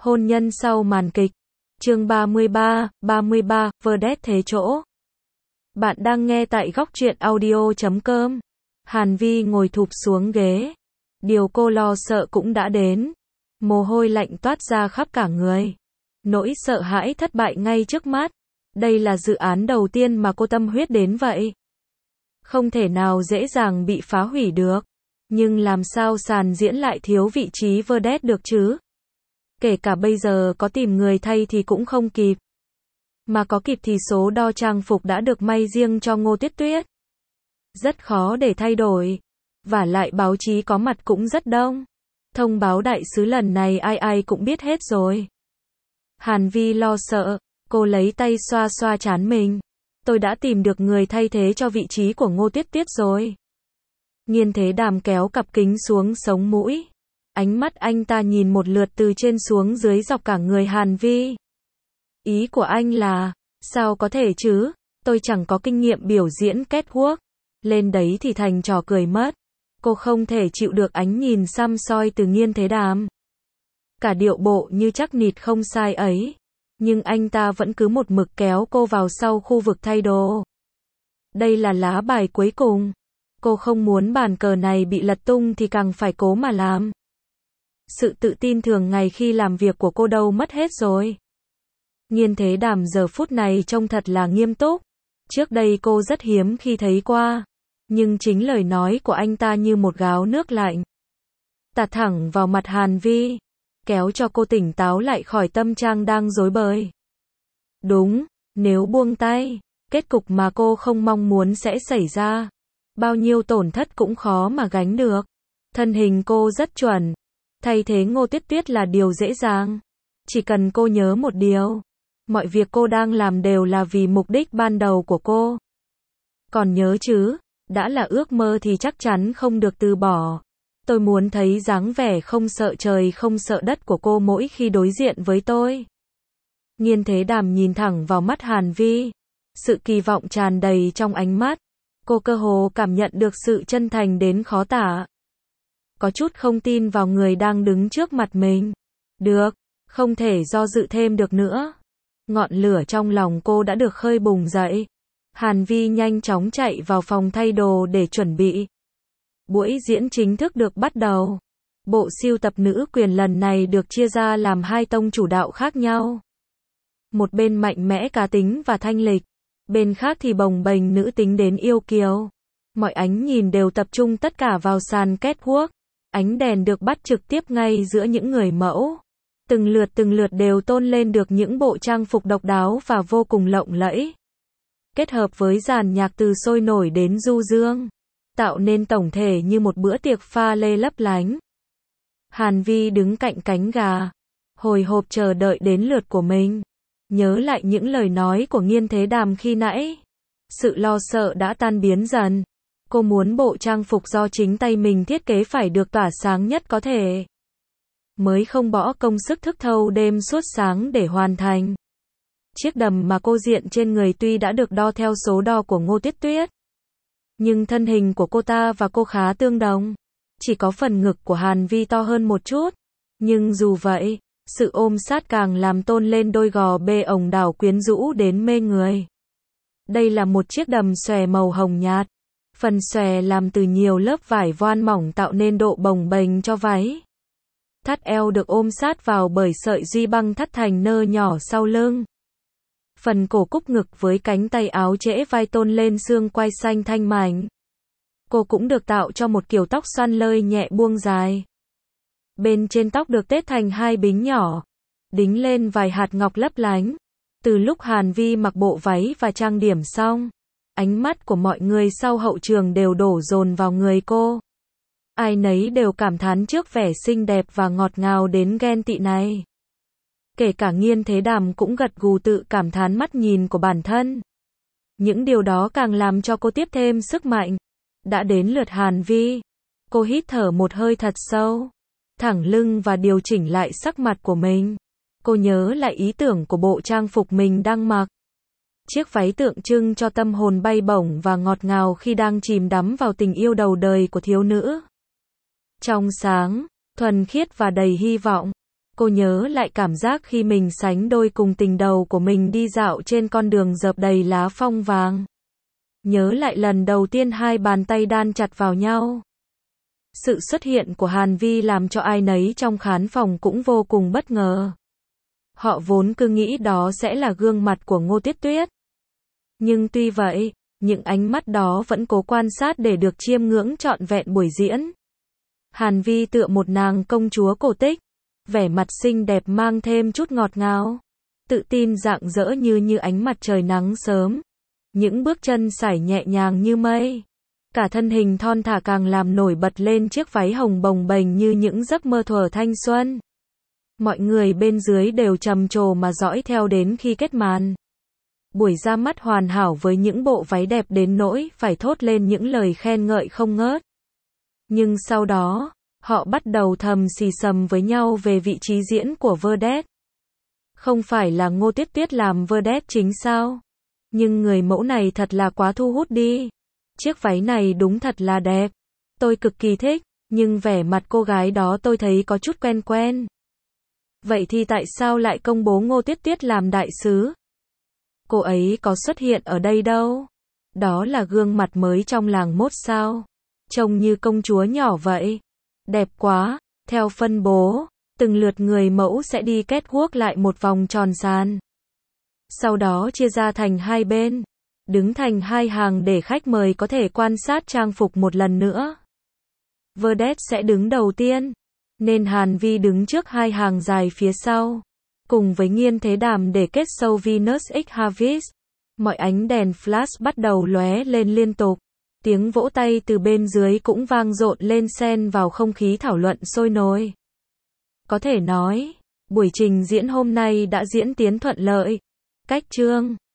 Hôn nhân sau màn kịch. Chương 33, Vedette thế chỗ. Bạn đang nghe tại góc truyện audio.com. Hàn Vi ngồi thụp xuống ghế. Điều cô lo sợ cũng đã đến. Mồ hôi lạnh toát ra khắp cả người. Nỗi sợ hãi thất bại ngay trước mắt. Đây là dự án đầu tiên mà cô tâm huyết đến vậy. Không thể nào dễ dàng bị phá hủy được. Nhưng làm sao sàn diễn lại thiếu vị trí vedette được chứ? Kể cả bây giờ có tìm người thay thì cũng không kịp. Mà có kịp thì số đo trang phục đã được may riêng cho Ngô Tuyết Tuyết. Rất khó để thay đổi. Vả lại báo chí có mặt cũng rất đông. Thông báo đại sứ lần này ai ai cũng biết hết rồi. Hàn Vi lo sợ, cô lấy tay xoa xoa trán mình. Tôi đã tìm được người thay thế cho vị trí của Ngô Tuyết Tuyết rồi. Nghiên Thế Đàm kéo cặp kính xuống sống mũi. Ánh mắt anh ta nhìn một lượt từ trên xuống dưới dọc cả người Hàn Vi. Ý của anh là, sao có thể chứ, tôi chẳng có kinh nghiệm biểu diễn catwalk. Lên đấy thì thành trò cười mất. Cô không thể chịu được ánh nhìn săm soi từ Nghiên Thế Đàm. Cả điệu bộ như chắc nịt không sai ấy. Nhưng anh ta vẫn cứ một mực kéo cô vào sau khu vực thay đồ. Đây là lá bài cuối cùng. Cô không muốn bàn cờ này bị lật tung thì càng phải cố mà làm. Sự tự tin thường ngày khi làm việc của cô đâu mất hết rồi. Nghiên Thế Đàm giờ phút này trông thật là nghiêm túc. Trước đây cô rất hiếm khi thấy qua. Nhưng chính lời nói của anh ta như một gáo nước lạnh. Tạt thẳng vào mặt Hàn Vi. Kéo cho cô tỉnh táo lại khỏi tâm trạng đang rối bời. Đúng, nếu buông tay, kết cục mà cô không mong muốn sẽ xảy ra. Bao nhiêu tổn thất cũng khó mà gánh được. Thân hình cô rất chuẩn. Thay thế Ngô Tuyết Tuyết là điều dễ dàng. Chỉ cần cô nhớ một điều. Mọi việc cô đang làm đều là vì mục đích ban đầu của cô. Còn nhớ chứ, đã là ước mơ thì chắc chắn không được từ bỏ. Tôi muốn thấy dáng vẻ không sợ trời không sợ đất của cô mỗi khi đối diện với tôi. Nghiên Thế Đàm nhìn thẳng vào mắt Hàn Vi. Sự kỳ vọng tràn đầy trong ánh mắt. Cô cơ hồ cảm nhận được sự chân thành đến khó tả. Có chút không tin vào người đang đứng trước mặt mình. Được, không thể do dự thêm được nữa. Ngọn lửa trong lòng cô đã được khơi bùng dậy. Hàn Vi nhanh chóng chạy vào phòng thay đồ để chuẩn bị. Buổi diễn chính thức được bắt đầu. Bộ sưu tập nữ quyền lần này được chia ra làm hai tông chủ đạo khác nhau. Một bên mạnh mẽ cá tính và thanh lịch. Bên khác thì bồng bềnh nữ tính đến yêu kiều. Mọi ánh nhìn đều tập trung tất cả vào sàn catwalk. Ánh đèn được bắt trực tiếp ngay giữa những người mẫu. Từng lượt đều tôn lên được những bộ trang phục độc đáo và vô cùng lộng lẫy. Kết hợp với dàn nhạc từ sôi nổi đến du dương. Tạo nên tổng thể như một bữa tiệc pha lê lấp lánh. Hàn Vi đứng cạnh cánh gà. Hồi hộp chờ đợi đến lượt của mình. Nhớ lại những lời nói của Nghiên Thế Đàm khi nãy. Sự lo sợ đã tan biến dần. Cô muốn bộ trang phục do chính tay mình thiết kế phải được tỏa sáng nhất có thể. Mới không bỏ công sức thức thâu đêm suốt sáng để hoàn thành. Chiếc đầm mà cô diện trên người tuy đã được đo theo số đo của Ngô Tuyết Tuyết. Nhưng thân hình của cô ta và cô khá tương đồng. Chỉ có phần ngực của Hàn Vi to hơn một chút. Nhưng dù vậy, sự ôm sát càng làm tôn lên đôi gò bê ổng đảo quyến rũ đến mê người. Đây là một chiếc đầm xòe màu hồng nhạt. Phần xòe làm từ nhiều lớp vải voan mỏng tạo nên độ bồng bềnh cho váy. Thắt eo được ôm sát vào bởi sợi duy băng thắt thành nơ nhỏ sau lưng. Phần cổ cúc ngực với cánh tay áo trễ vai tôn lên xương quai xanh thanh mảnh. Cô cũng được tạo cho một kiểu tóc xoăn lơi nhẹ buông dài. Bên trên tóc được tết thành hai bính nhỏ. Đính lên vài hạt ngọc lấp lánh. Từ lúc Hàn Vi mặc bộ váy và trang điểm xong, ánh mắt của mọi người sau hậu trường đều đổ dồn vào người cô. Ai nấy đều cảm thán trước vẻ xinh đẹp và ngọt ngào đến ghen tị này. Kể cả Nghiên Thế Đàm cũng gật gù tự cảm thán mắt nhìn của bản thân. Những điều đó càng làm cho cô tiếp thêm sức mạnh. Đã đến lượt Hàn Vi. Cô hít thở một hơi thật sâu. Thẳng lưng và điều chỉnh lại sắc mặt của mình. Cô nhớ lại ý tưởng của bộ trang phục mình đang mặc. Chiếc váy tượng trưng cho tâm hồn bay bổng và ngọt ngào khi đang chìm đắm vào tình yêu đầu đời của thiếu nữ. Trong sáng, thuần khiết và đầy hy vọng. Cô nhớ lại cảm giác khi mình sánh đôi cùng tình đầu của mình đi dạo trên con đường rợp đầy lá phong vàng. Nhớ lại lần đầu tiên hai bàn tay đan chặt vào nhau. Sự xuất hiện của Hàn Vi làm cho ai nấy trong khán phòng cũng vô cùng bất ngờ. Họ vốn cứ nghĩ đó sẽ là gương mặt của Ngô Tuyết Tuyết. Nhưng tuy vậy, những ánh mắt đó vẫn cố quan sát để được chiêm ngưỡng trọn vẹn buổi diễn. Hàn Vi tựa một nàng công chúa cổ tích, vẻ mặt xinh đẹp mang thêm chút ngọt ngào, tự tin rạng rỡ như ánh mặt trời nắng sớm. Những bước chân sải nhẹ nhàng như mây. Cả thân hình thon thả càng làm nổi bật lên chiếc váy hồng bồng bềnh như những giấc mơ thuở thanh xuân. Mọi người bên dưới đều trầm trồ mà dõi theo đến khi kết màn. Buổi ra mắt hoàn hảo với những bộ váy đẹp đến nỗi phải thốt lên những lời khen ngợi không ngớt. Nhưng sau đó, họ bắt đầu thầm xì xầm với nhau về vị trí diễn của vedette. Không phải là Ngô Tuyết Tuyết làm vedette chính sao? Nhưng người mẫu này thật là quá thu hút đi. Chiếc váy này đúng thật là đẹp. Tôi cực kỳ thích, nhưng vẻ mặt cô gái đó tôi thấy có chút quen quen. Vậy thì tại sao lại công bố Ngô Tuyết Tuyết làm đại sứ? Cô ấy có xuất hiện ở đây đâu? Đó là gương mặt mới trong làng mốt sao? Trông như công chúa nhỏ vậy. Đẹp quá. Theo phân bố, từng lượt người mẫu sẽ đi catwalk lại một vòng tròn sàn. Sau đó chia ra thành hai bên, đứng thành hai hàng để khách mời có thể quan sát trang phục một lần nữa. Vedette sẽ đứng đầu tiên, nên Hàn Vi đứng trước hai hàng dài phía sau, cùng với Nghiên Thế Đàm để kết show Venus X Harvest. Mọi ánh đèn flash bắt đầu lóe lên liên tục. Tiếng vỗ tay từ bên dưới cũng vang dội lên xen vào không khí thảo luận sôi nổi. Có thể nói, buổi trình diễn hôm nay đã diễn tiến thuận lợi. Cách chương